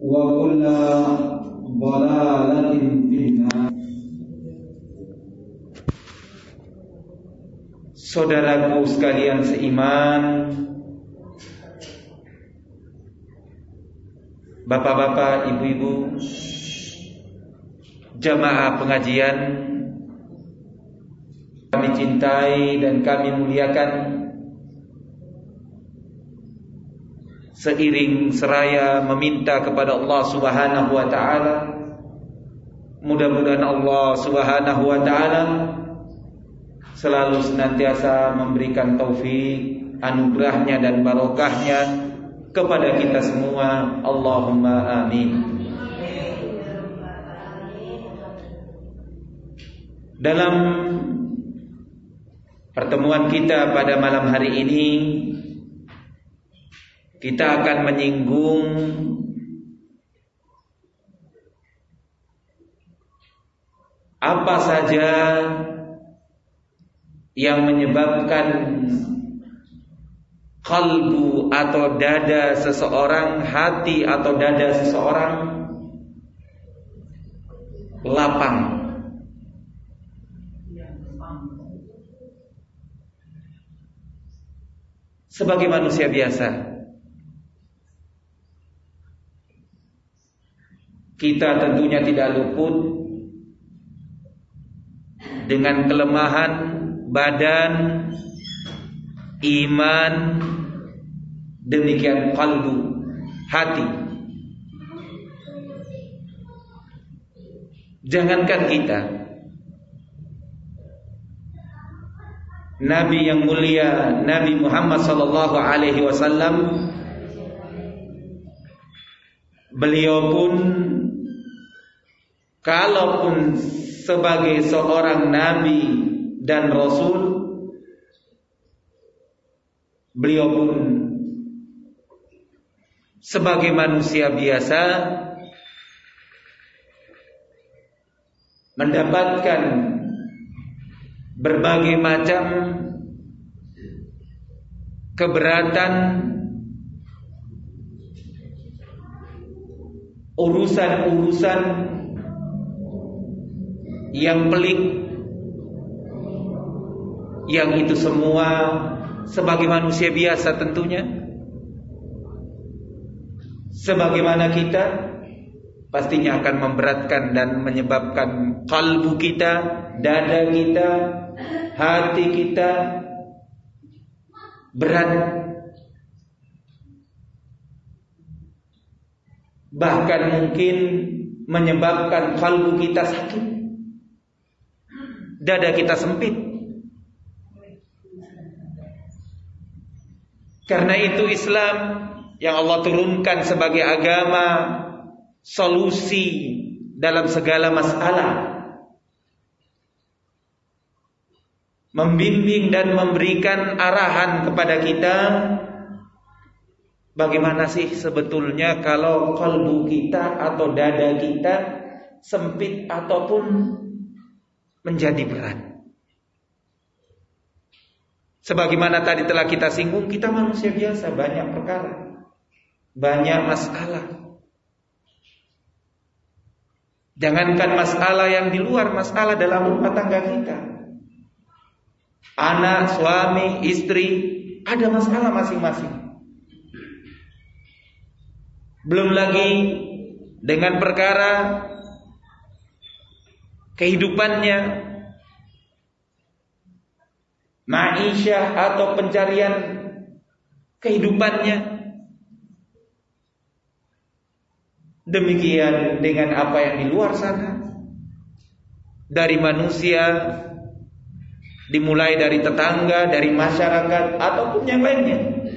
وكل ضلالة في النار. Saudaraku sekalian seiman, bapak-bapak, ibu-ibu, jamaah pengajian kami cintai dan kami muliakan, seiring seraya meminta kepada Allah Subhanahu wa taala, mudah-mudahan Allah Subhanahu wa taala selalu senantiasa memberikan taufik, anugerahnya dan barokahnya kepada kita semua. Allahumma amin. Dalam pertemuan kita pada malam hari ini, kita akan menyinggung apa saja yang menyebabkan kalbu atau dada seseorang, hati atau dada seseorang lapang. Sebagai manusia biasa, kita tentunya tidak luput dengan kelemahan badan, iman, demikian kalbu, hati. Jangankan kita, Nabi yang mulia, Nabi Muhammad sallallahu alaihi wasallam, beliau pun kalaupun sebagai seorang nabi dan rasul, beliau pun sebagai manusia biasa mendapatkan berbagai macam keberatan, urusan-urusan yang pelik, yang itu semua sebagai manusia biasa tentunya, sebagaimana kita, pastinya akan memberatkan dan menyebabkan kalbu kita, dada kita, hati kita berat, bahkan mungkin menyebabkan kalbu kita sakit, dada kita sempit. Karena itu Islam yang Allah turunkan sebagai agama solusi dalam segala masalah, membimbing dan memberikan arahan kepada kita, bagaimana sih sebetulnya kalau kalbu kita atau dada kita sempit ataupun menjadi berat. Sebagaimana tadi telah kita singgung, kita manusia biasa, banyak perkara, banyak masalah. Jangankan masalah yang di luar, masalah dalam rumah tangga kita, anak, suami, istri, ada masalah masing-masing. Belum lagi dengan perkara kehidupannya, ma'isyah atau pencarian kehidupannya. Demikian dengan apa yang di luar sana, dari manusia, dimulai dari tetangga, dari masyarakat, ataupun yang lainnya.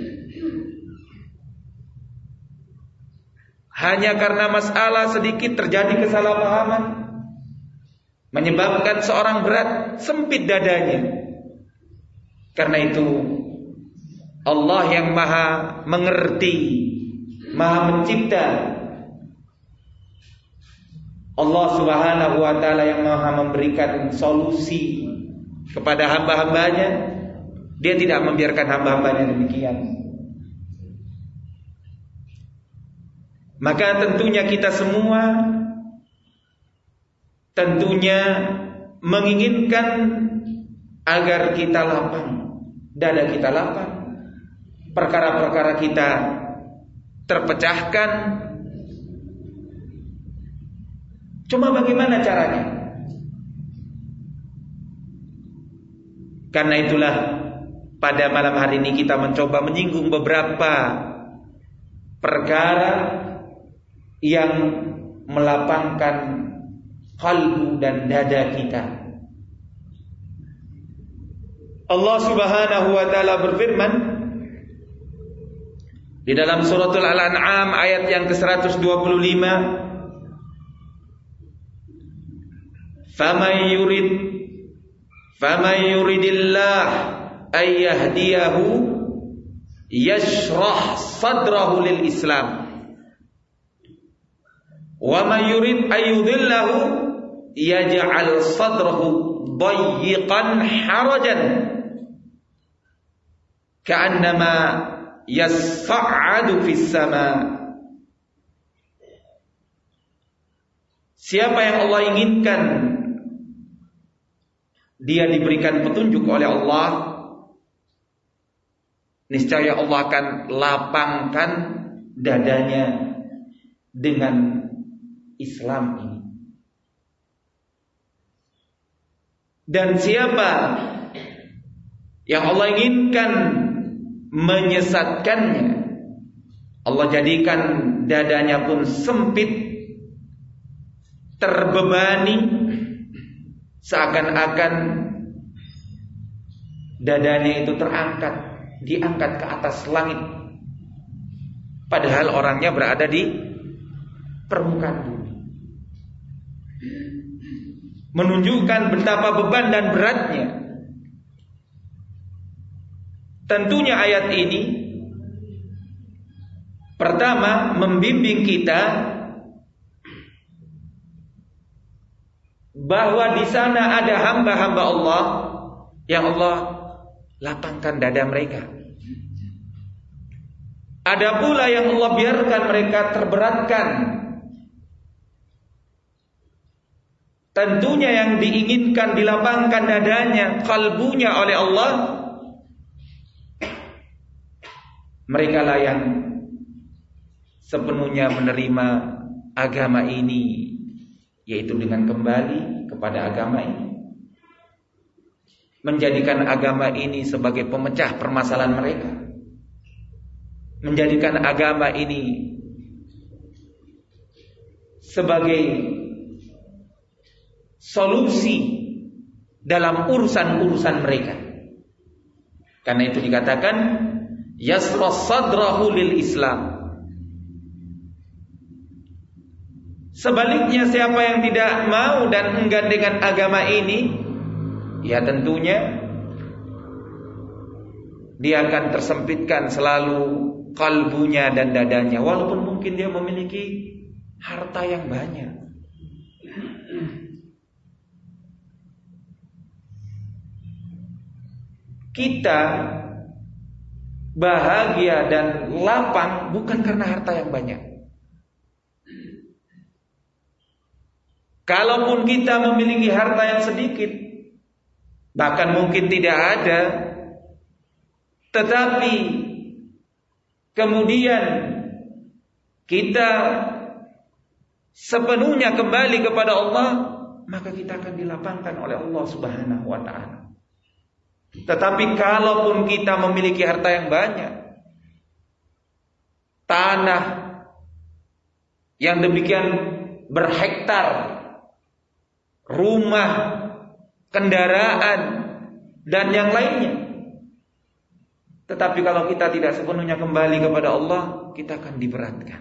Hanya karena masalah sedikit terjadi kesalahpahaman, menyebabkan seorang berat, sempit dadanya. Karena itu Allah yang maha mengerti, maha mencipta, Allah Subhanahu wa ta'ala yang maha memberikan solusi kepada hamba-hambanya. Dia tidak membiarkan hamba-hambanya demikian. Maka tentunya kita semua menginginkan agar kita lapang, dada kita lapang, perkara-perkara kita terpecahkan. Cuma bagaimana caranya? Karena itulah pada malam hari ini kita mencoba menyinggung beberapa perkara yang melapangkan qalbu dan dada kita. Allah Subhanahu wa taala berfirman di dalam suratul Al-An'am ayat yang ke-125, Faman yuridillah ay yahdiyahu yashrah sadrahu lil Islam wa man yurid ay yudhillahu yaj'al sadrahu dayyiqan harajan ka'annama yas'adu fis sama. Siapa yang Allah inginkan dia diberikan petunjuk oleh Allah, niscaya Allah akan lapangkan dadanya dengan Islam ini. Dan siapa yang Allah inginkan menyesatkannya, Allah jadikan dadanya pun sempit, terbebani, seakan-akan dadanya itu diangkat ke atas langit, padahal orangnya berada di permukaan bumi. Menunjukkan betapa beban dan beratnya. Tentunya ayat ini pertama membimbing kita bahwa di sana ada hamba-hamba Allah yang Allah lapangkan dada mereka. Ada pula yang Allah biarkan mereka terberatkan. Tentunya yang diinginkan dilapangkan dadanya, kalbunya oleh Allah, mereka lah yang sepenuhnya menerima agama ini, yaitu dengan kembali kepada agama ini, menjadikan agama ini sebagai pemecah permasalahan mereka, menjadikan agama ini sebagai solusi dalam urusan-urusan mereka. Karena itu dikatakan yasras sadrahu lil Islam. Sebaliknya siapa yang tidak mau dan enggan dengan agama ini, ya tentunya dia akan tersempitkan selalu kalbunya dan dadanya, walaupun mungkin dia memiliki harta yang banyak. Kita bahagia dan lapang bukan karena harta yang banyak. Kalaupun kita memiliki harta yang sedikit, bahkan mungkin tidak ada, tetapi kemudian kita sepenuhnya kembali kepada Allah, maka kita akan dilapangkan oleh Allah Subhanahu wa ta'ala. Tetapi kalaupun kita memiliki harta yang banyak, tanah yang demikian berhektar, rumah, kendaraan, dan yang lainnya, tetapi kalau kita tidak sepenuhnya kembali kepada Allah, kita akan diberatkan.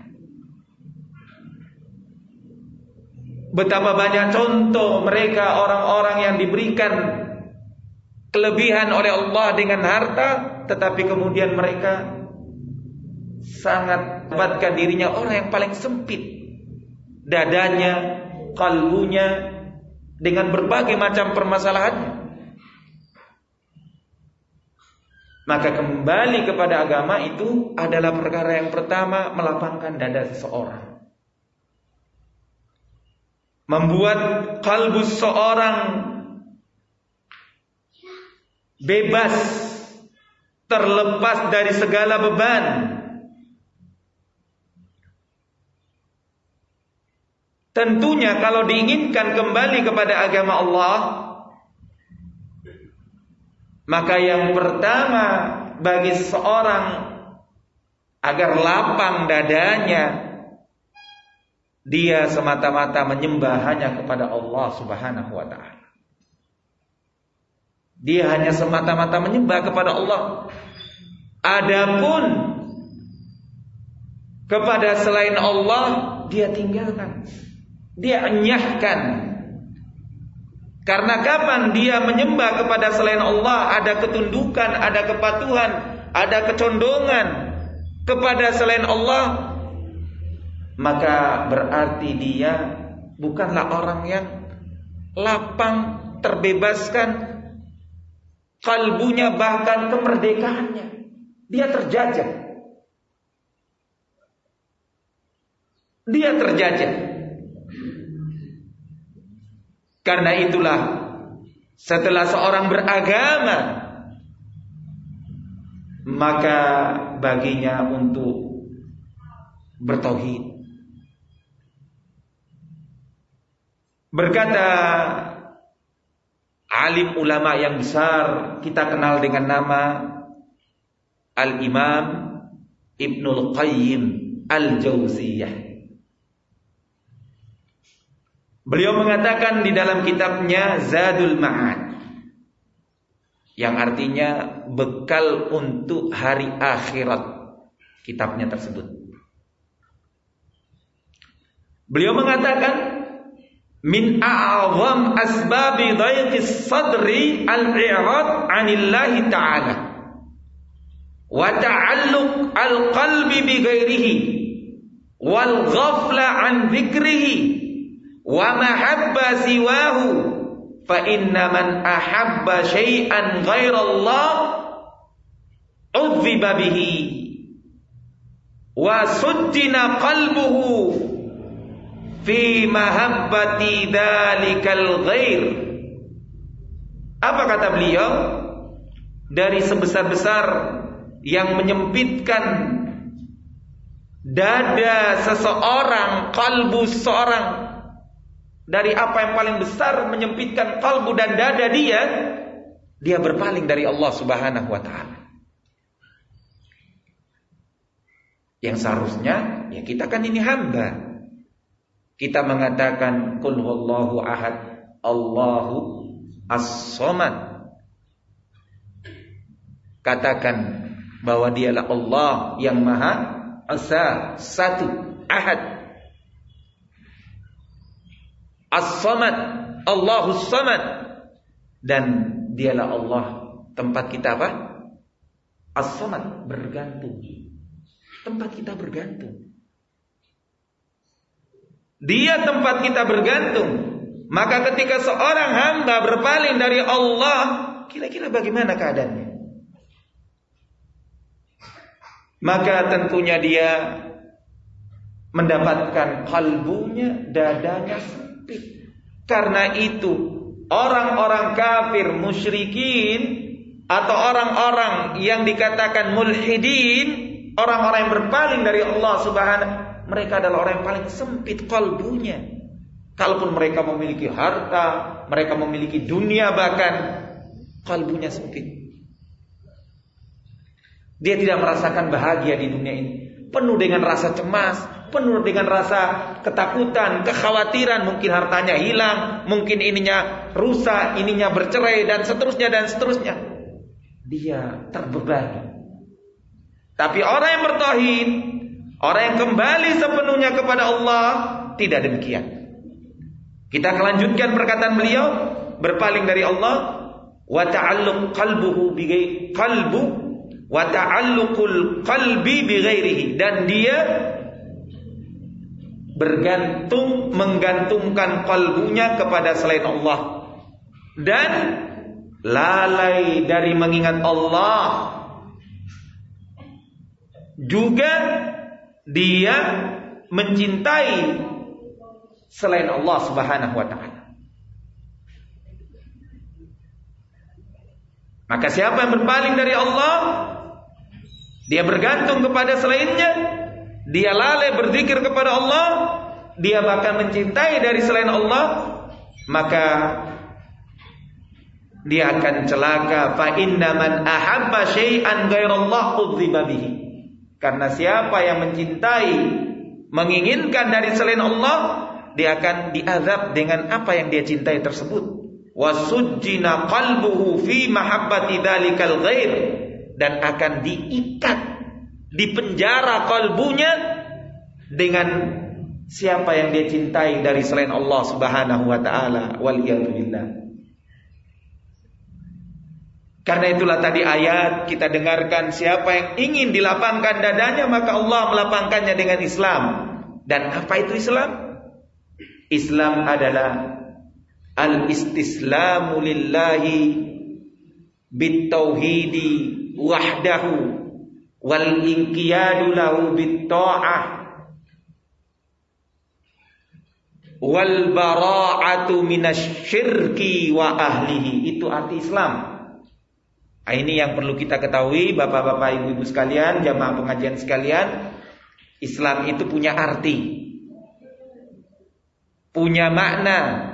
Betapa banyak contoh mereka, orang-orang yang diberikan kelebihan oleh Allah dengan harta, tetapi kemudian mereka sangat membuatkan dirinya orang yang paling sempit dadanya, kalbunya, dengan berbagai macam permasalahannya. Maka kembali kepada agama itu adalah perkara yang pertama, melapangkan dada seseorang. membuat kalbu seorang bebas, terlepas dari segala beban. Tentunya kalau diinginkan kembali kepada agama Allah, maka yang pertama bagi seseorang agar lapang dadanya, dia semata-mata menyembah hanya kepada Allah Subhanahu wa ta'ala. Dia hanya semata-mata menyembah kepada Allah. Adapun kepada selain Allah, dia tinggalkan, dia enyahkan. Karena kapan dia menyembah kepada selain Allah, ada ketundukan, ada kepatuhan, ada kecondongan kepada selain Allah, maka berarti dia bukanlah orang yang lapang, terbebaskan kalbunya, bahkan kemerdekaannya. Dia terjajah. Dia terjajah. Karena itulah setelah seorang beragama, maka baginya untuk bertauhid. Berkata alim ulama yang besar, kita kenal dengan nama Al-Imam Ibnul Qayyim Al-Jauziyah. Beliau mengatakan di dalam kitabnya Zadul Ma'ad, yang artinya bekal untuk hari akhirat, kitabnya tersebut. Beliau mengatakan, min a'zam asbabi dhaiqis sadri al-i'rad 'anillahi ta'ala wa ta'alluq al-qalbi bi ghairihi wal ghafla 'an dhikrihi wa mahabba siwahu fa inna man ahabba syai'an ghairallah udhiba bihi wa suddina qalbuhu fi mahabbati dalikal ghair. Apa kata beliau? Dari sebesar-besar yang menyempitkan dada seseorang, kalbu seseorang, dari apa yang paling besar menyempitkan kalbu dan dada dia berpaling dari Allah Subhanahu wa ta'ala. Yang seharusnya, ya kita kan ini hamba, kita mengatakan qul huwallahu ahad, Allahu as-samad. Katakan bahwa dialah Allah yang Maha Esa, satu, ahad. As-samad, Allahus samad. Dan dialah Allah, tempat kita apa? As-samad, bergantung. Tempat kita bergantung. Dia tempat kita bergantung. Maka ketika seorang hamba berpaling dari Allah, kira-kira bagaimana keadaannya? Maka tentunya dia mendapatkan kalbunya, dadanya sempit. Karena itu orang-orang kafir, musyrikin, atau orang-orang yang dikatakan mulhidin, orang-orang yang berpaling dari Allah Subhanahu, mereka adalah orang yang paling sempit kalbunya. Kalaupun mereka memiliki harta, mereka memiliki dunia, bahkan kalbunya sempit. Dia tidak merasakan bahagia di dunia ini. Penuh dengan rasa cemas, penuh dengan rasa ketakutan, kekhawatiran. Mungkin hartanya hilang, mungkin ininya rusak, ininya bercerai, dan seterusnya dan seterusnya. Dia terbebani. Tapi orang yang bertauhid, orang yang kembali sepenuhnya kepada Allah, tidak demikian. Kita akan lanjutkan perkataan beliau, berpaling dari Allah, wa ta'alluq qalbuhu bi qalbu wa ta'alluqul qalbi bi ghairihi, dan dia menggantungkan kalbunya kepada selain Allah, dan lalai dari mengingat Allah. Juga dia mencintai selain Allah Subhanahu wa ta'ala. Maka siapa yang berpaling dari Allah, dia bergantung kepada selainnya, dia lalai berzikir kepada Allah, dia bahkan mencintai dari selain Allah, maka dia akan celaka. Fa inna man ahabba syai'an ghairallah udziba bihi. Karena siapa yang mencintai, menginginkan dari selain Allah, dia akan diazab dengan apa yang dia cintai tersebut. Wasujjina qalbuhu fi mahabbati dzalikal ghair, dan akan diikat, dipenjara kalbunya dengan siapa yang dia cintai dari selain Allah Subhanahu wa ta'ala. Waliyadzubillah. Karena itulah tadi ayat kita dengarkan, siapa yang ingin dilapangkan dadanya, maka Allah melapangkannya dengan Islam. Dan apa itu Islam? Islam adalah al-istislamu lillahi bitauhidi wahdahu wal inqiyadu lahu bitta'ah wal bara'atu minasyirki wa ahlihi. Itu arti Islam. Nah, ini yang perlu kita ketahui, bapak-bapak, ibu-ibu sekalian, jamaah pengajian sekalian. Islam itu punya arti, punya makna.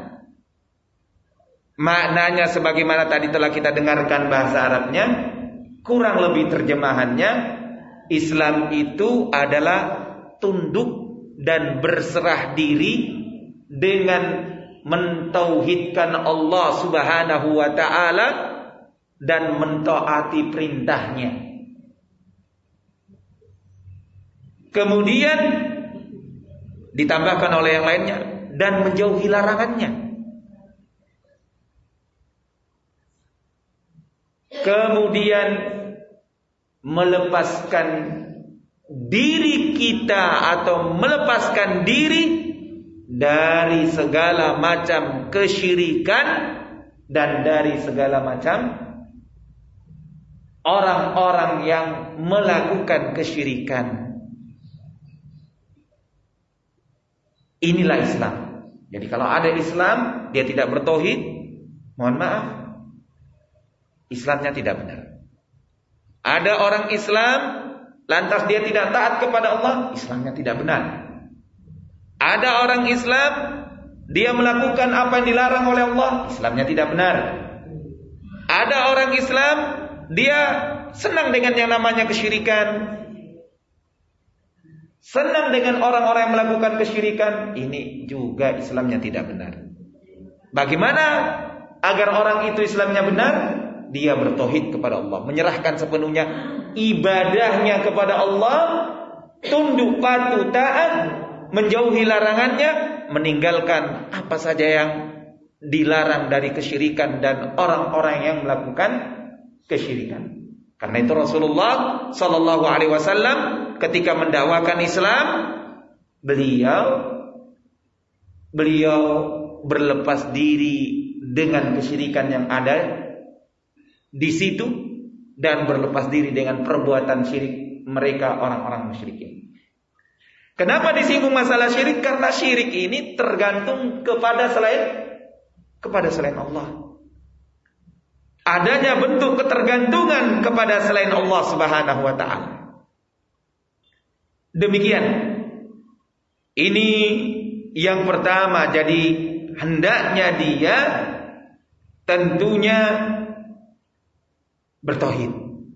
Maknanya sebagaimana tadi telah kita dengarkan bahasa Arabnya, kurang lebih terjemahannya, Islam itu adalah tunduk dan berserah diri dengan mentauhidkan Allah Subhanahu wa ta'ala dan mentaati perintahnya. Kemudian ditambahkan oleh yang lainnya, dan menjauhi larangannya. Kemudian melepaskan diri kita atau melepaskan diri dari segala macam kesyirikan dan dari segala macam orang-orang yang melakukan kesyirikan. Inilah Islam. Jadi kalau ada Islam, dia tidak bertauhid, mohon maaf, Islamnya tidak benar. Ada orang Islam, lantas dia tidak taat kepada Allah, Islamnya tidak benar. Ada orang Islam, dia melakukan apa yang dilarang oleh Allah, Islamnya tidak benar. Ada orang Islam, dia senang dengan yang namanya kesyirikan, senang dengan orang-orang yang melakukan kesyirikan, ini juga Islamnya tidak benar. Bagaimana agar orang itu Islamnya benar? Dia bertauhid kepada Allah, menyerahkan sepenuhnya ibadahnya kepada Allah, tunduk patuh taat, menjauhi larangannya, meninggalkan apa saja yang dilarang dari kesyirikan dan orang-orang yang melakukan kesyirikan. Karena itu Rasulullah sallallahu alaihi wasallam ketika mendakwakan Islam, beliau berlepas diri dengan kesyirikan yang ada di situ dan berlepas diri dengan perbuatan syirik mereka orang-orang musyrikin. Kenapa disinggung masalah syirik? Karena syirik ini tergantung kepada selain Allah. Adanya bentuk ketergantungan kepada selain Allah Subhanahu wa ta'ala. Demikian. Ini yang pertama. Jadi hendaknya dia tentunya bertauhid.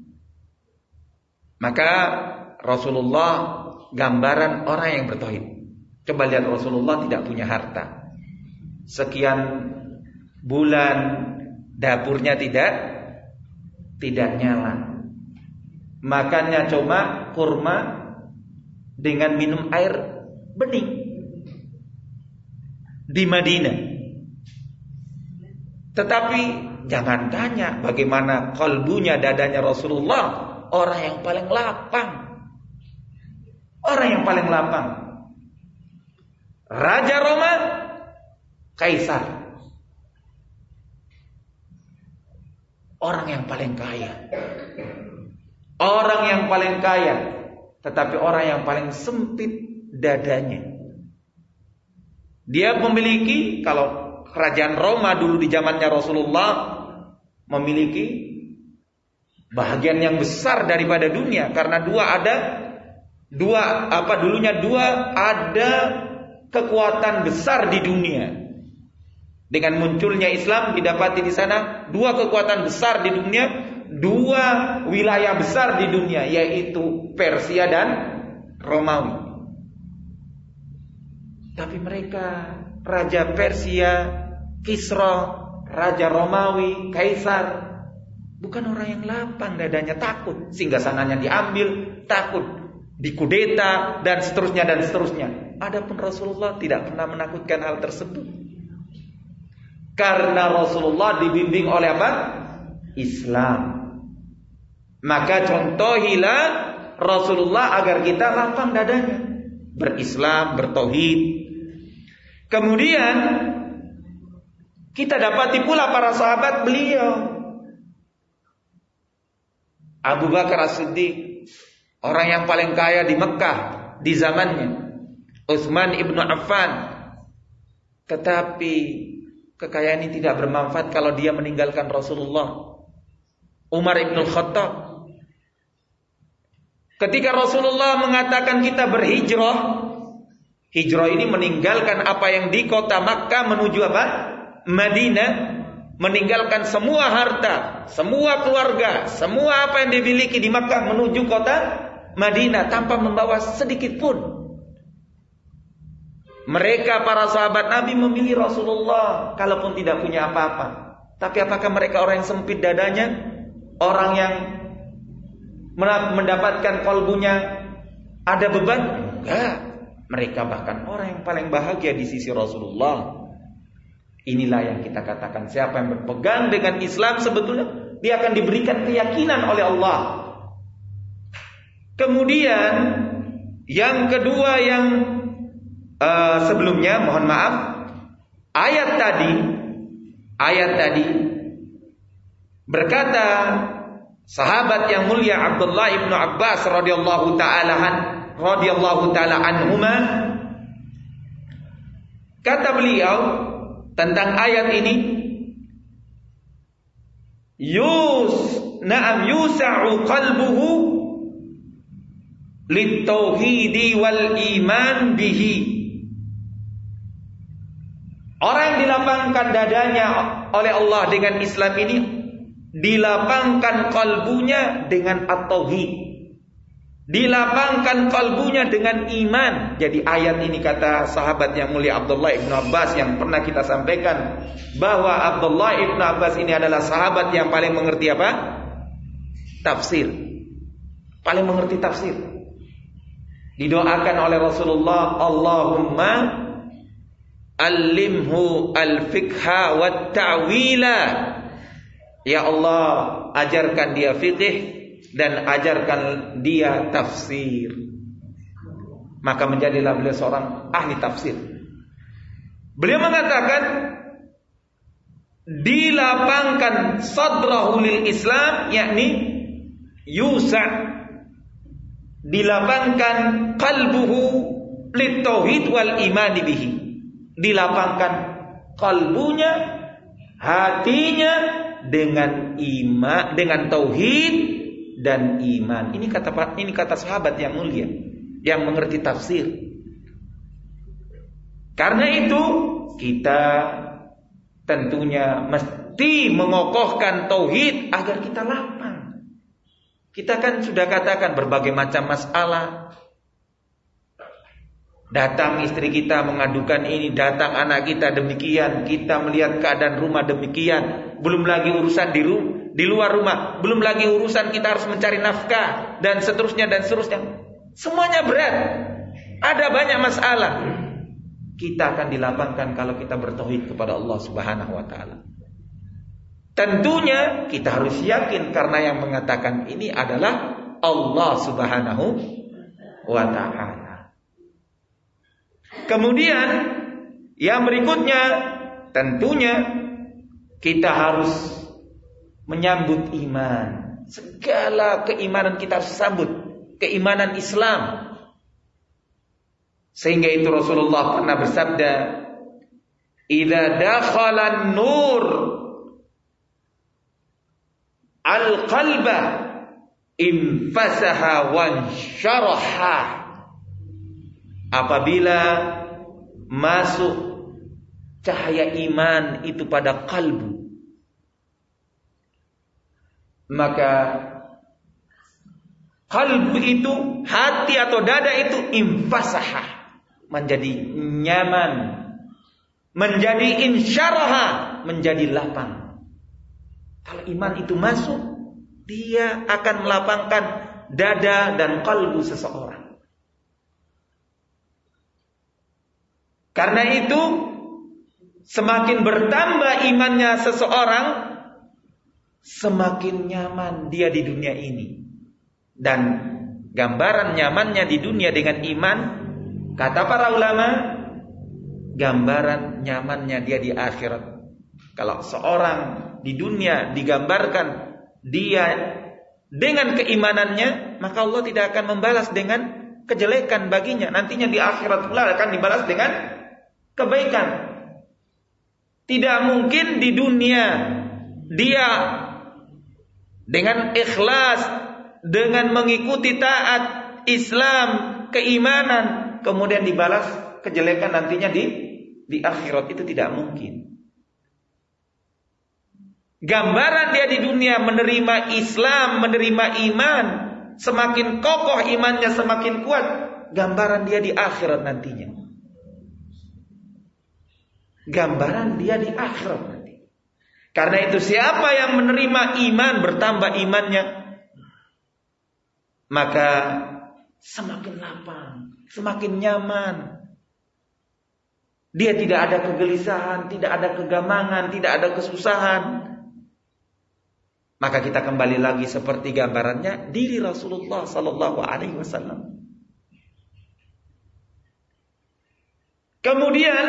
Maka Rasulullah gambaran orang yang bertauhid. Coba lihat, Rasulullah tidak punya harta. Sekian bulan dapurnya tidak nyala. Makannya cuma kurma dengan minum air bening di Madinah. Tetapi jangan tanya bagaimana kalbunya, dadanya Rasulullah, orang yang paling lapang. Orang yang paling lapang. Raja Roma, Kaisar. Orang yang paling kaya. Orang yang paling kaya, tetapi orang yang paling sempit dadanya. Dia memiliki, kalau kerajaan Roma dulu di zamannya Rasulullah, memiliki bahagian yang besar daripada dunia, karena dulunya ada kekuatan besar di dunia. Dengan munculnya Islam didapati di sana dua kekuatan besar di dunia, dua wilayah besar di dunia, yaitu Persia dan Romawi. Tapi mereka, Raja Persia, Kisra, Raja Romawi, Kaisar, bukan orang yang lapang dadanya, takut singgasananya diambil, takut dikudeta, dan seterusnya dan seterusnya. Adapun Rasulullah tidak pernah menakutkan hal tersebut. Karena Rasulullah dibimbing oleh apa? Islam. Maka contohilah Rasulullah agar kita lapang dadanya, berislam, bertauhid. Kemudian kita dapati pula para sahabat beliau. Abu Bakar As-Siddiq, orang yang paling kaya di Mekah di zamannya. Utsman ibnu Affan. Tetapi kekayaan ini tidak bermanfaat kalau dia meninggalkan Rasulullah. Umar ibn Khattab, ketika Rasulullah mengatakan kita berhijrah, hijrah ini meninggalkan apa yang di kota Makkah menuju apa? Madinah, meninggalkan semua harta, semua keluarga, semua apa yang dimiliki di Makkah menuju kota Madinah tanpa membawa sedikit pun. Mereka para sahabat Nabi memilih Rasulullah kalaupun tidak punya apa-apa. Tapi apakah mereka orang yang sempit dadanya? Orang yang mendapatkan kalbunya ada beban? Enggak. Mereka bahkan orang yang paling bahagia di sisi Rasulullah. Inilah yang kita katakan, siapa yang berpegang dengan Islam sebetulnya dia akan diberikan keyakinan oleh Allah. Kemudian yang kedua yang sebelumnya, mohon maaf, ayat tadi berkata sahabat yang mulia Abdullah ibnu Abbas radhiyallahu taala anhuma, kata beliau tentang ayat ini, yusa'u qalbuhu lit-tauhidi wal iman bihi. Orang yang dilapangkan dadanya oleh Allah dengan Islam ini, dilapangkan kalbunya dengan at-tauhid, dilapangkan kalbunya dengan iman. Jadi ayat ini, kata sahabat yang mulia Abdullah ibn Abbas yang pernah kita sampaikan, bahwa Abdullah ibn Abbas ini adalah sahabat yang paling mengerti apa? Tafsir. Paling mengerti tafsir. Didoakan oleh Rasulullah, Allahumma allimhu al-fiqha wa ta'wila. Ya Allah, ajarkan dia fikih dan ajarkan dia tafsir. Maka menjadilah beliau seorang ahli tafsir. Beliau mengatakan, dilapangkan sadrahu lil Islam, yakni yusa', dilapangkan qalbuhu lit tauhid wal iman bihi. Dilapangkan kalbunya, hatinya dengan iman, dengan tauhid dan iman. Ini kata sahabat yang mulia yang mengerti tafsir. Karena itu kita tentunya mesti mengokohkan tauhid agar kita lapang. Kita kan sudah katakan berbagai macam masalah. Datang istri kita mengadukan ini, datang anak kita demikian, kita melihat keadaan rumah demikian, belum lagi urusan di luar rumah, belum lagi urusan kita harus mencari nafkah dan seterusnya dan seterusnya. Semuanya berat. Ada banyak masalah. Kita akan dilapangkan kalau kita bertauhid kepada Allah Subhanahu wa taala. Tentunya kita harus yakin karena yang mengatakan ini adalah Allah Subhanahu wa taala. Kemudian yang berikutnya, tentunya kita harus menyambut iman. Segala keimanan kita harus sambut, keimanan Islam. Sehingga itu Rasulullah pernah bersabda, idza dakhala an-nur al-qalba infasaha wansyaraha. Apabila masuk cahaya iman itu pada kalbu, maka kalbu itu, hati atau dada itu infasaha, menjadi nyaman, menjadi insyaraha, menjadi lapang. Kalau iman itu masuk, dia akan melapangkan dada dan kalbu seseorang. Karena itu, semakin bertambah imannya seseorang, semakin nyaman dia di dunia ini. Dan gambaran nyamannya di dunia dengan iman, kata para ulama, gambaran nyamannya dia di akhirat. Kalau seorang di dunia digambarkan dia dengan keimanannya, maka Allah tidak akan membalas dengan kejelekan baginya. Nantinya di akhirat pula akan dibalas dengan kebaikan. Tidak mungkin di dunia dia dengan ikhlas, dengan mengikuti taat Islam, keimanan, kemudian dibalas kejelekan nantinya di akhirat. Itu tidak mungkin. Gambaran dia di dunia menerima Islam, menerima iman, semakin kokoh imannya, semakin kuat, gambaran dia di akhirat nantinya. Gambaran dia di akhirat nanti. Karena itu siapa yang menerima iman, bertambah imannya, maka semakin lapang, semakin nyaman. Dia tidak ada kegelisahan, tidak ada kegamangan, tidak ada kesusahan. Maka kita kembali lagi seperti gambarannya diri Rasulullah sallallahu alaihi wasallam. Kemudian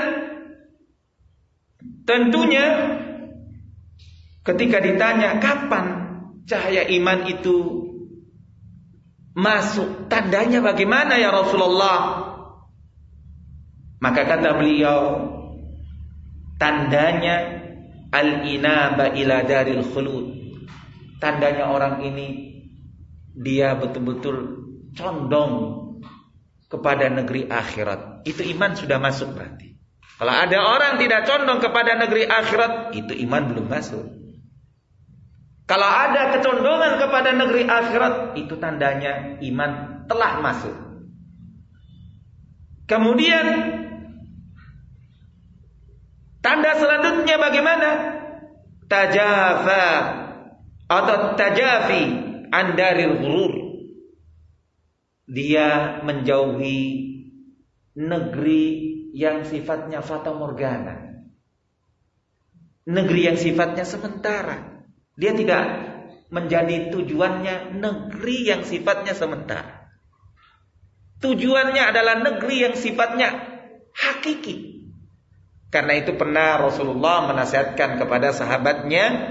tentunya ketika ditanya kapan cahaya iman itu masuk, tandanya bagaimana ya Rasulullah? Maka kata beliau, tandanya al-inaba ila daril khulud. Tandanya orang ini dia betul-betul condong kepada negeri akhirat. Itu iman sudah masuk berarti. Kalau ada orang tidak condong kepada negeri akhirat, itu iman belum masuk. Kalau ada kecondongan kepada negeri akhirat, itu tandanya iman telah masuk. Kemudian tanda selanjutnya bagaimana? Tajafa atau tajafi andaril ghurur. Dia menjauhi negeri yang sifatnya fata morgana, negeri yang sifatnya sementara. Dia tidak menjadi tujuannya negeri yang sifatnya sementara. Tujuannya adalah negeri yang sifatnya hakiki. Karena itu pernah Rasulullah menasihatkan kepada sahabatnya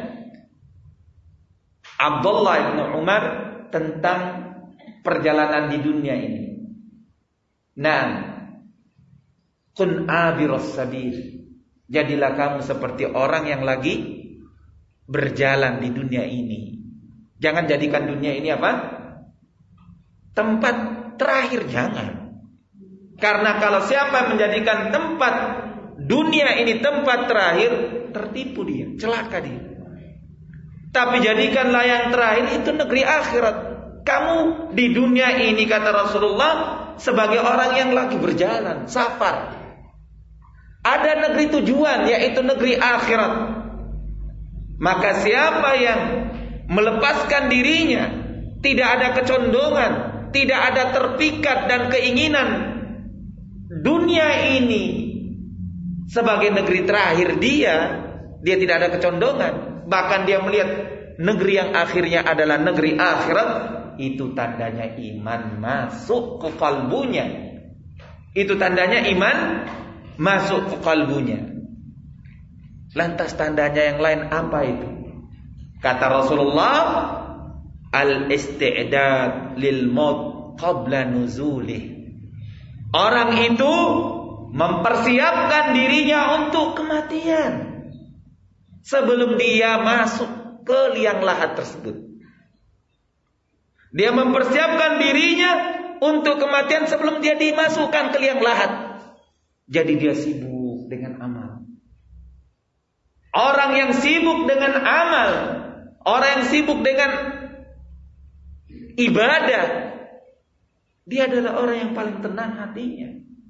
Abdullah bin Umar tentang perjalanan di dunia ini. Nah, kun abiros sabil. Jadilah kamu seperti orang yang lagi berjalan di dunia ini. Jangan jadikan dunia ini apa? Tempat terakhir, jangan. Karena kalau siapa menjadikan tempat dunia ini tempat terakhir, tertipu dia, celaka dia. Tapi jadikanlah yang terakhir itu negeri akhirat. Kamu di dunia ini, kata Rasulullah, sebagai orang yang lagi berjalan, safar. Ada negeri tujuan, yaitu negeri akhirat. Maka siapa yang melepaskan dirinya, tidak ada kecondongan, tidak ada terpikat dan keinginan dunia ini sebagai negeri terakhir dia tidak ada kecondongan, bahkan dia melihat negeri yang akhirnya adalah negeri akhirat, itu tandanya iman masuk ke kalbunya. Itu tandanya iman masuk ke kalbunya. Lantas tandanya yang lain apa itu? Kata Rasulullah, al-isti'dad lil maut qabla nuzulih. Orang itu mempersiapkan dirinya untuk kematian sebelum dia masuk ke liang lahat tersebut. Dia mempersiapkan dirinya untuk kematian sebelum dia dimasukkan ke liang lahat. Jadi dia sibuk dengan amal. Orang yang sibuk dengan amal, orang yang sibuk dengan ibadah, dia adalah orang yang paling tenang hatinya,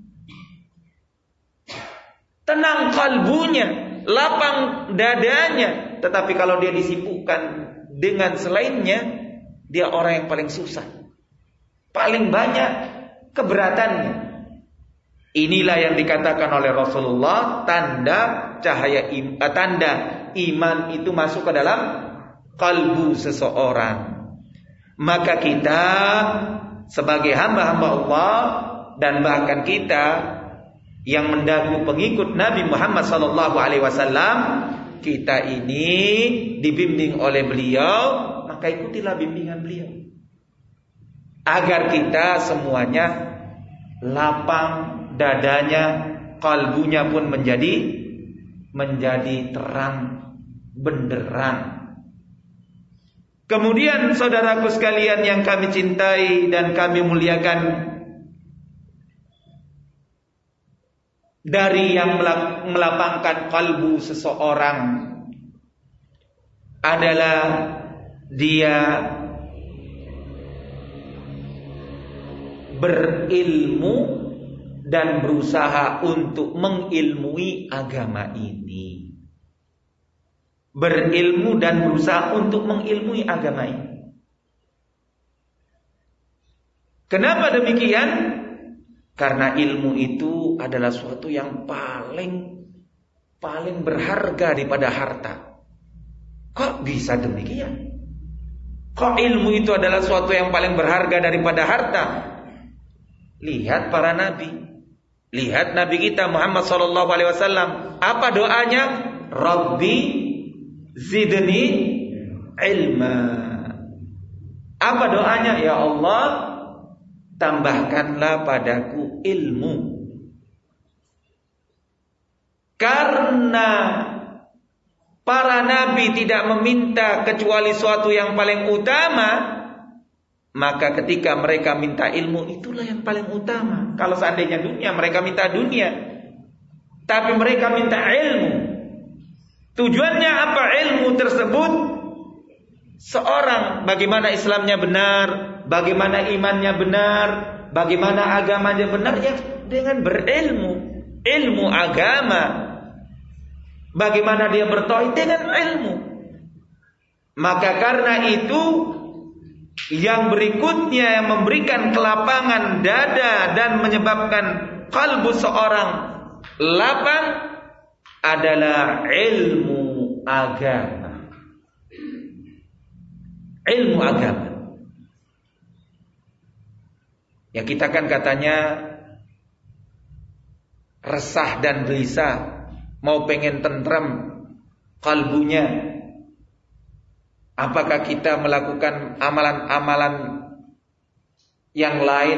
tenang kalbunya, lapang dadanya. Tetapi kalau dia disibukkan dengan selainnya, dia orang yang paling susah, paling banyak keberatannya. Inilah yang dikatakan oleh Rasulullah, tanda iman itu masuk ke dalam kalbu seseorang. Maka kita sebagai hamba-hamba Allah, dan bahkan kita yang mendaku pengikut Nabi Muhammad SAW, kita ini dibimbing oleh beliau, maka ikutilah bimbingan beliau, agar kita semuanya lapang dadanya, kalbunya pun menjadi terang benderang. Kemudian saudaraku sekalian yang kami cintai dan kami muliakan, dari yang melapangkan kalbu seseorang adalah dia berilmu dan berusaha untuk mengilmui agama ini. Berilmu dan berusaha untuk mengilmui agama ini. Kenapa demikian? Karena ilmu itu adalah suatu yang paling berharga daripada harta. Kok bisa demikian? Kok ilmu itu adalah suatu yang paling berharga daripada harta? Lihat para nabi. Lihat Nabi kita Muhammad SAW. Apa doanya? Rabbi zidni ilma. Apa doanya? Ya Allah, tambahkanlah padaku ilmu. Karena para nabi tidak meminta kecuali suatu yang paling utama, maka ketika mereka minta ilmu, itulah yang paling utama. Kalau seandainya dunia, mereka minta dunia, tapi mereka minta ilmu. Tujuannya apa ilmu tersebut? Seorang bagaimana Islamnya benar, bagaimana imannya benar, bagaimana agamanya benar, ya dengan berilmu. Ilmu agama, bagaimana dia bertauhid dengan ilmu. Maka karena itu, yang berikutnya yang memberikan kelapangan dada dan menyebabkan kalbu seorang lapang adalah ilmu agama. Ilmu agama. Ya, kita kan katanya resah dan gelisah, mau pengen tentrem kalbunya. Apakah kita melakukan amalan-amalan yang lain?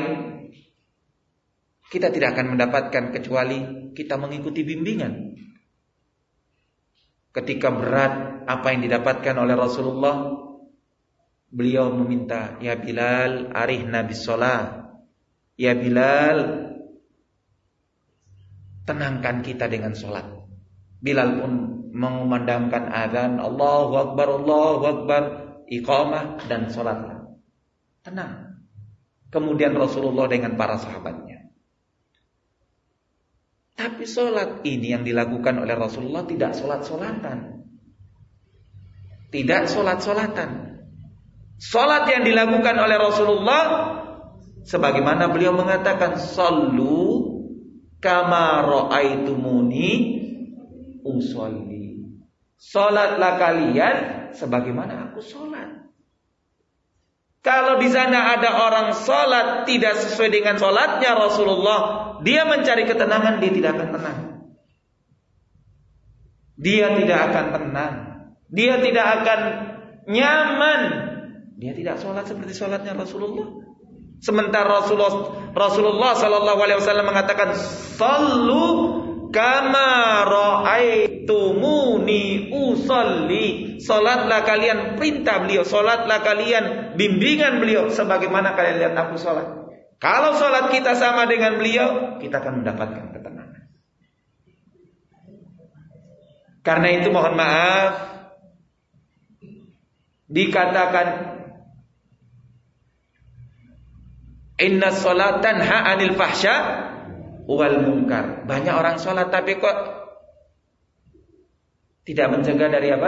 Kita tidak akan mendapatkan kecuali kita mengikuti bimbingan. Ketika berat apa yang didapatkan oleh Rasulullah, beliau meminta, ya Bilal, arihna bis shalah. Ya Bilal, tenangkan kita dengan sholat. Bilal pun mengumandangkan azan, Allahu Akbar, iqamah dan sholat. Tenang. Kemudian Rasulullah dengan para sahabatnya. Tapi sholat ini yang dilakukan oleh Rasulullah tidak sholat-sholatan. Tidak sholat-sholatan. Sholat yang dilakukan oleh Rasulullah, sebagaimana beliau mengatakan, Sallu kama ra'aitumuni usolli. Salatlah kalian sebagaimana aku salat. Kalau di sana ada orang salat tidak sesuai dengan salatnya Rasulullah, dia mencari ketenangan, dia tidak akan tenang. Dia tidak akan tenang. Dia tidak akan nyaman. Dia tidak salat seperti salatnya Rasulullah. Sementara Rasulullah Rasulullah sallallahu alaihi wasallam mengatakan, "Shallu kama ra'aitumuni usolli." Salatlah kalian, perintah beliau, salatlah kalian, bimbingan beliau sebagaimana kalian lihat aku salat. Kalau salat kita sama dengan beliau, kita akan mendapatkan ketenangan. Karena itu mohon maaf, dikatakan inna sholat tanha anil fahsya wal munkar. Banyak orang sholat tapi kok tidak mencegah dari apa?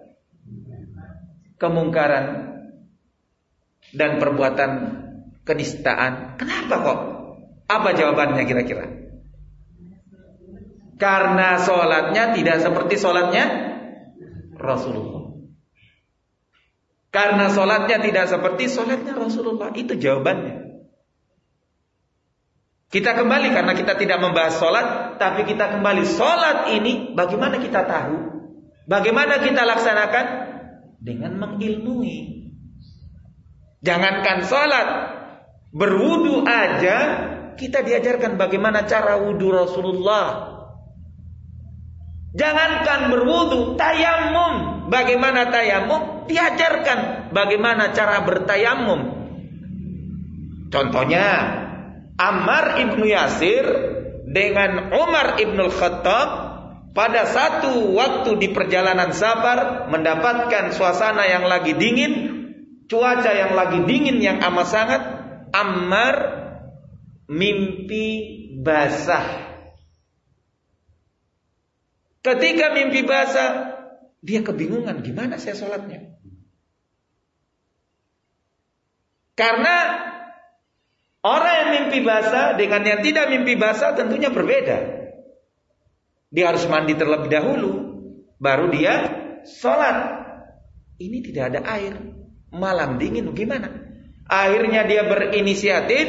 Kemungkaran dan perbuatan kenistaan. Kenapa kok? Apa jawabannya kira-kira? Karena sholatnya tidak seperti sholatnya Rasulullah. Karena sholatnya tidak seperti sholatnya Rasulullah. Itu jawabannya. Kita kembali, karena kita tidak membahas sholat, tapi kita kembali sholat ini bagaimana kita tahu, bagaimana kita laksanakan, dengan mengilmui. Jangankan sholat, berwudu aja kita diajarkan bagaimana cara wudu Rasulullah. Jangankan berwudu, tayamum, bagaimana tayamum, diajarkan bagaimana cara bertayamum. Contohnya Ammar ibnu Yasir dengan Umar ibnu Khattab pada satu waktu di perjalanan safar mendapatkan suasana yang lagi dingin, cuaca yang lagi dingin yang amat sangat. Ammar mimpi basah. Ketika mimpi basah, dia kebingungan, gimana saya sholatnya? Karena orang yang mimpi basah dengan yang tidak mimpi basah tentunya berbeda. Dia harus mandi terlebih dahulu, baru dia sholat. Ini tidak ada air, malam dingin, gimana? Akhirnya dia berinisiatif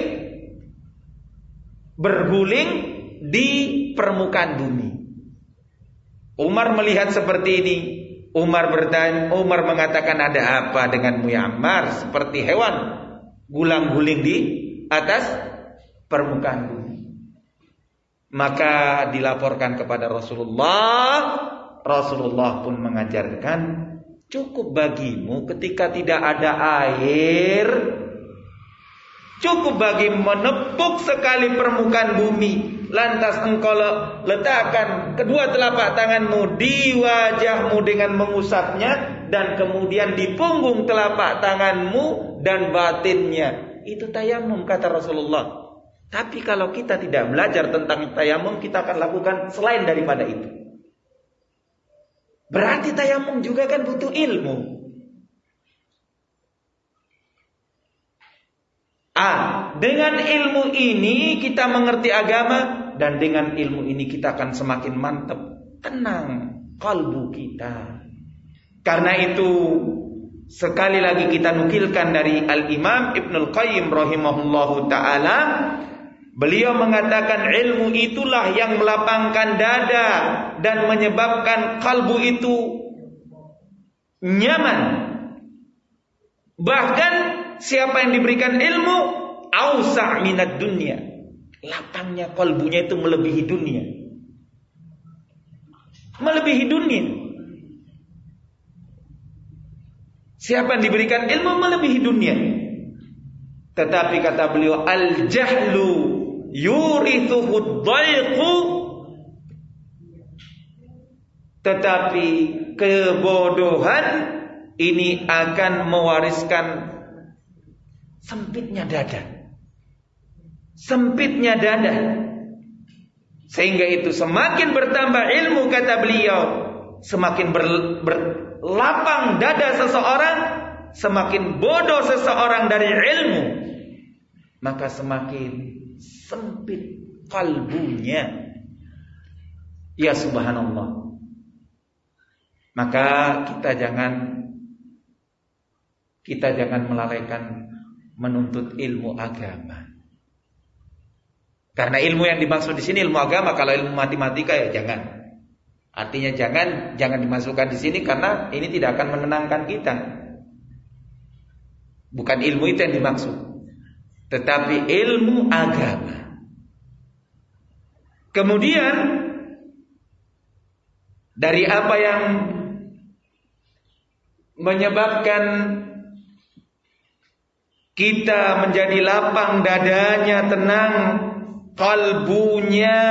berguling di permukaan bumi. Umar melihat seperti ini. Umar mengatakan, ada apa denganmu ya Ammar? Seperti hewan gulang-guling di atas permukaan bumi. Maka dilaporkan kepada Rasulullah. Rasulullah pun mengajarkan, cukup bagimu ketika tidak ada air, cukup bagi menepuk sekali permukaan bumi. Lantas engkau letakkan kedua telapak tanganmu di wajahmu dengan mengusapnya, dan kemudian di punggung telapak tanganmu dan batinnya. Itu tayamum, kata Rasulullah. Tapi kalau kita tidak belajar tentang tayamum, kita akan lakukan selain daripada itu. Berarti tayamum juga kan butuh ilmu. Dengan ilmu ini kita mengerti agama, dan dengan ilmu ini kita akan semakin mantap, tenang kalbu kita. Karena itu sekali lagi kita nukilkan dari Al-Imam Ibnul Qayyim rahimahullahu ta'ala. Beliau mengatakan ilmu itulah yang melapangkan dada dan menyebabkan kalbu itu nyaman. Bahkan siapa yang diberikan ilmu ausa' minad dunya, lapangnya kalbunya itu melebihi dunia. Melebihi dunia. Siapa yang diberikan ilmu melebihi dunia. Tetapi kata beliau, al-jahlu yurithuhu dhaiqu, tetapi kebodohan ini akan mewariskan sempitnya dada. Sempitnya dada. Sehingga itu semakin bertambah ilmu, kata beliau, semakin berlapang dada seseorang, semakin bodoh seseorang dari ilmu, maka semakin sempit kalbunya. Ya subhanallah. Maka kita jangan melalaikan menuntut ilmu agama. Karena ilmu yang dimaksud di sini ilmu agama. Kalau ilmu matematika ya jangan. Artinya jangan dimasukkan di sini, karena ini tidak akan menenangkan kita. Bukan ilmu itu yang dimaksud. tetapi ilmu agama. Kemudian dari apa yang menyebabkan kita menjadi lapang dadanya, tenang kalbunya,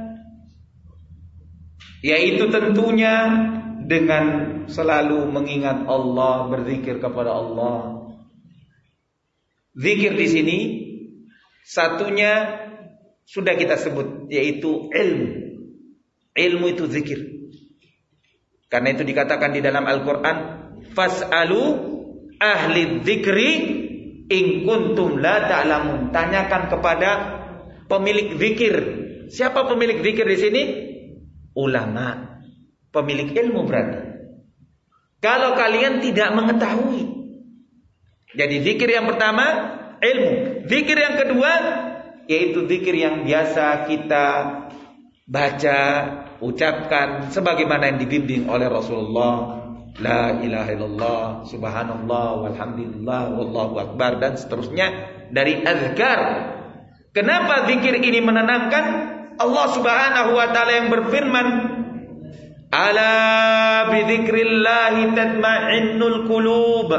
yaitu tentunya dengan selalu mengingat Allah, berzikir kepada Allah. Zikir di sini satunya sudah kita sebut, yaitu ilmu. Ilmu itu zikir. Karena itu dikatakan di dalam Al-Quran, fas'alu ahli dzikri in kuntum la ta'lamun. Tanyakan kepada pemilik zikir. Siapa pemilik zikir di sini? Ulama. Pemilik ilmu berarti. Kalau kalian tidak mengetahui. Jadi zikir yang pertama ilmu. Zikir yang kedua yaitu zikir yang biasa kita baca, ucapkan sebagaimana yang dibimbing oleh Rasulullah. La ilaha illallah, subhanallah, walhamdulillah, wallahu akbar, dan seterusnya dari azkar. Kenapa zikir ini menenangkan? Allah Subhanahu wa taala yang berfirman, ala bidzikrillahi tatma'innul qulub.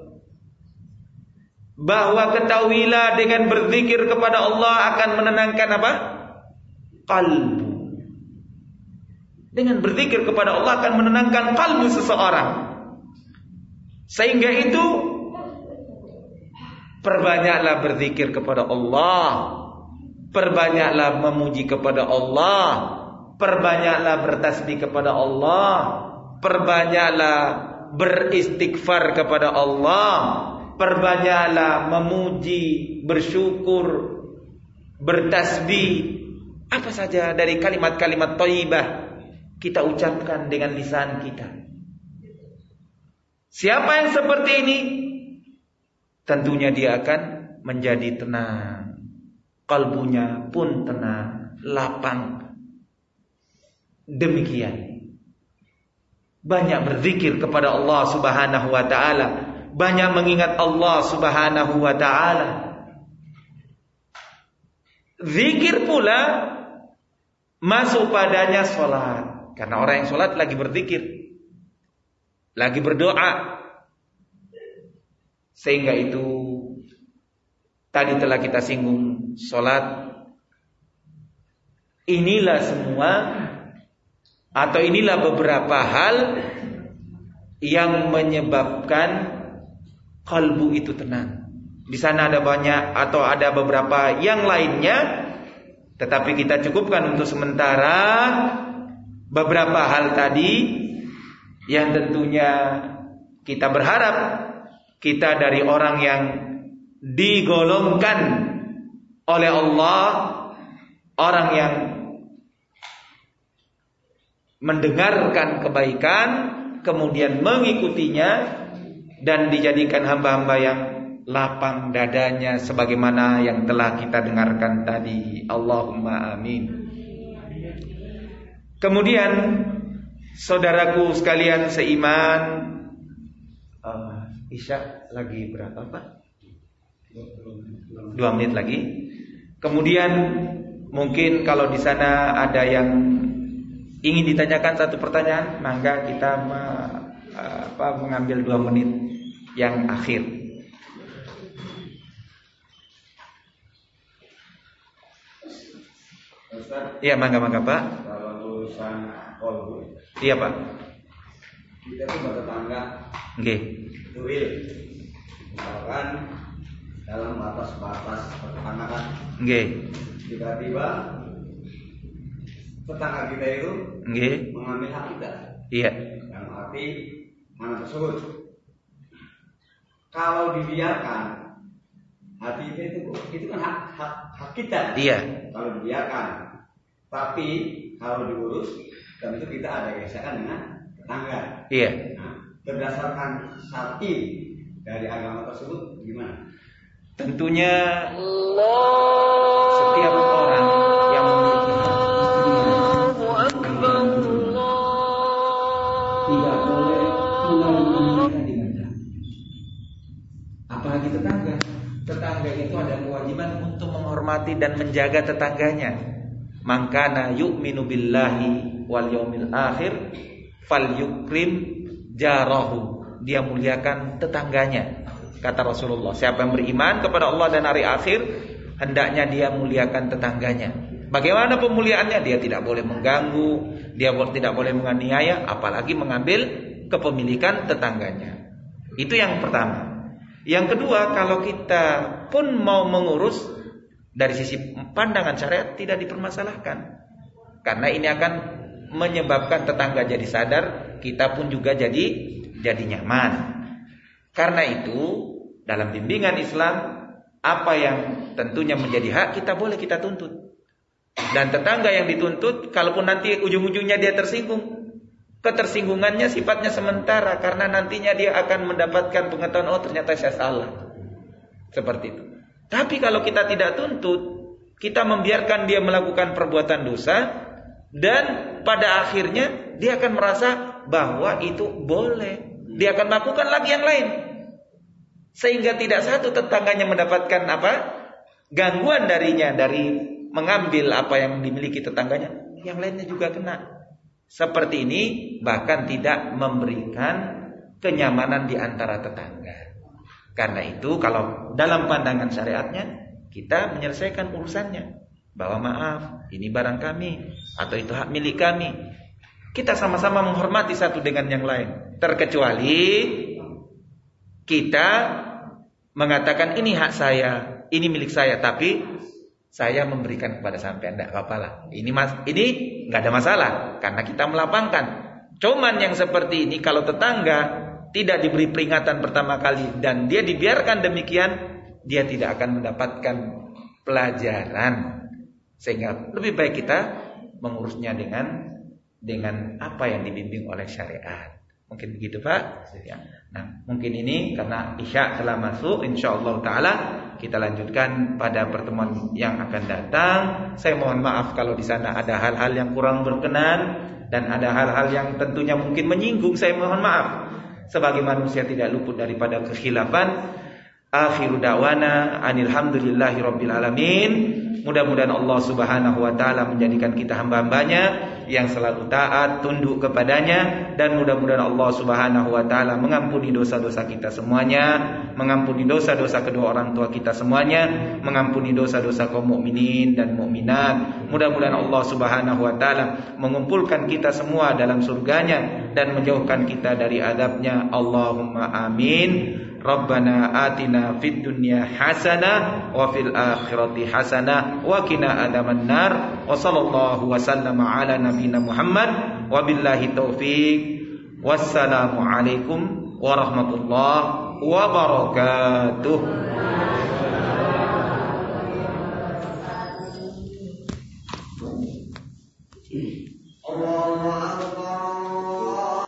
Bahwa ketahuilah dengan berzikir kepada Allah akan menenangkan apa? Qalbu. Dengan berzikir kepada Allah akan menenangkan kalbu seseorang. Sehingga itu perbanyaklah berzikir kepada Allah, perbanyaklah memuji kepada Allah, perbanyaklah bertasbih kepada Allah, perbanyaklah beristighfar kepada Allah, perbanyaklah memuji, bersyukur, bertasbih, apa saja dari kalimat-kalimat thayyibah kita ucapkan dengan lisan kita. Siapa yang seperti ini, tentunya dia akan menjadi tenang, kalbunya pun tenang, lapang. Demikian banyak berzikir kepada Allah Subhanahu wa ta'ala, banyak mengingat Allah Subhanahu wa ta'ala. Zikir pula masuk padanya sholat. Karena orang yang sholat lagi berzikir, lagi berdoa. Sehingga itu tadi telah kita singgung, sholat inilah semua, atau inilah beberapa hal yang menyebabkan kalbu itu tenang. Di sana ada banyak atau ada beberapa yang lainnya, tetapi kita cukupkan untuk sementara beberapa hal tadi yang tentunya kita berharap kita dari orang yang digolongkan oleh Allah, orang yang mendengarkan kebaikan kemudian mengikutinya dan dijadikan hamba-hamba yang lapang dadanya sebagaimana yang telah kita dengarkan tadi. Allahumma amin. Kemudian saudaraku sekalian seiman, Isya lagi berapa Pak? 2 menit lagi. Kemudian mungkin kalau di sana ada yang ingin ditanyakan satu pertanyaan, maka kita mengambil 2 menit yang akhir. Iya, mangga Pak. Urusan kolbu. Iya Pak. Kita tuh bertetangga. Oke. Duil. Misalkan dalam batas-batas pertemanan. Oke. Tiba-tiba tetangga kita itu mengambil hak kita. Iya. Yang arti anak tersebut. Kalau dibiarkan, hati itu kan hak kita. Iya. Kalau dibiarkan, tapi kalau diurus, dan itu kita ada gesekan dengan tetangga. Iya. Nah, berdasarkan syar'i dari agama tersebut gimana? Tentunya setiap orang yang memiliki hak tidak boleh pulang dengan hak. Apalagi tetangga. Tetangga itu ada kewajiban menghormati dan menjaga tetangganya. Mangkana yu'minu billahi wal yaumil akhir falyukrim jarahu. Dia muliakan tetangganya. Kata Rasulullah, siapa yang beriman kepada Allah dan hari akhir, hendaknya dia muliakan tetangganya. Bagaimana pemuliaannya? Dia tidak boleh mengganggu, dia tidak boleh menganiaya, apalagi mengambil kepemilikan tetangganya. Itu yang pertama. Yang kedua, kalau kita pun mau mengurus dari sisi pandangan syariat tidak dipermasalahkan. Karena ini akan menyebabkan tetangga jadi sadar, kita pun juga jadi nyaman. Karena itu, dalam bimbingan Islam, apa yang tentunya menjadi hak kita boleh kita tuntut. Dan tetangga yang dituntut, kalaupun nanti ujung-ujungnya dia tersinggung, ketersinggungannya sifatnya sementara, karena nantinya dia akan mendapatkan pengetahuan, oh ternyata saya salah. Seperti itu. Tapi kalau kita tidak tuntut, kita membiarkan dia melakukan perbuatan dosa, dan pada akhirnya dia akan merasa bahwa itu boleh. Dia akan melakukan lagi yang lain. Sehingga tidak satu tetangganya mendapatkan gangguan darinya, dari mengambil apa yang dimiliki tetangganya, yang lainnya juga kena. Seperti ini bahkan tidak memberikan kenyamanan di antara tetangga. Karena itu kalau dalam pandangan syariatnya, kita menyelesaikan urusannya. Bahwa maaf, ini barang kami, atau itu hak milik kami. Kita sama-sama menghormati satu dengan yang lain. Terkecuali kita mengatakan ini hak saya, ini milik saya, tapi saya memberikan kepada sampean, tidak apa-apa lah. Ini nggak ada masalah karena kita melapangkan. Cuman yang seperti ini kalau tetangga tidak diberi peringatan pertama kali dan dia dibiarkan demikian, dia tidak akan mendapatkan pelajaran. Sehingga lebih baik kita mengurusnya dengan apa yang dibimbing oleh syariat. Mungkin begitu Pak. Nah, mungkin ini karena Isya telah masuk, insyaallah taala kita lanjutkan pada pertemuan yang akan datang. Saya mohon maaf kalau di sana ada hal-hal yang kurang berkenan dan ada hal-hal yang tentunya mungkin menyinggung. Saya mohon maaf. Sebagai manusia tidak luput daripada kekhilafan. Akhiru da'wana anilhamdulillahi rabbil alamin. Mudah-mudahan Allah subhanahu wa ta'ala menjadikan kita hamba-hambanya yang selalu taat, tunduk kepadanya. Dan mudah-mudahan Allah subhanahu wa ta'ala mengampuni dosa-dosa kita semuanya, mengampuni dosa-dosa kedua orang tua kita semuanya, mengampuni dosa-dosa kaum mukminin dan mukminat. Mudah-mudahan Allah subhanahu wa ta'ala mengumpulkan kita semua dalam surganya dan menjauhkan kita dari adabnya. Allahumma amin. Rabbana atina fid dunya hasanah wa fil akhirati hasanah wa qina adzabannar. Wa sallallahu wa sallama ala nabiyyina Muhammad wa billahi taufik. Wassalamu alaikum warahmatullahi wabarakatuh.